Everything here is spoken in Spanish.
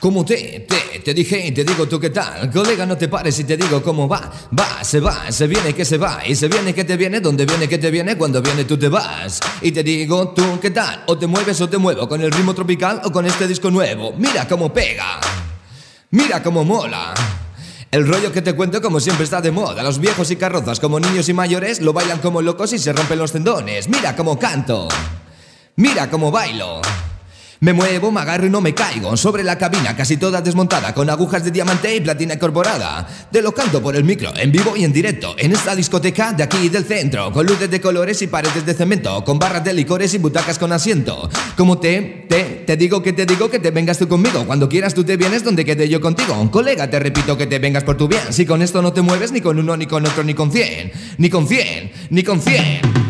Como te dije y te digo tú qué tal. Colega, no te pares y te digo cómo va. Se viene que se va. Y se viene que te viene, donde viene que te viene. Cuando viene tú te vas. Y te digo tú qué tal. O te mueves o te muevo. Con el ritmo tropical o con este disco nuevo. Mira cómo pega. Mira cómo mola. El rollo que te cuento como siempre está de moda. Los viejos y carrozas como niños y mayores lo bailan como locos y se rompen los tendones. Mira cómo canto. Mira cómo bailo. Me muevo, me agarro y no me caigo. Sobre la cabina casi toda desmontada, con agujas de diamante y platina incorporada. Te lo canto por el micro, en vivo y en directo, en esta discoteca de aquí del centro, con luces de colores y paredes de cemento, con barras de licores y butacas con asiento. Como te digo que te vengas tú conmigo. Cuando quieras tú te vienes donde quede yo contigo. Un colega, te repito que te vengas por tu bien. Si con esto no te mueves ni con uno, ni con otro, ni con 100. Ni con 100, ni con 100.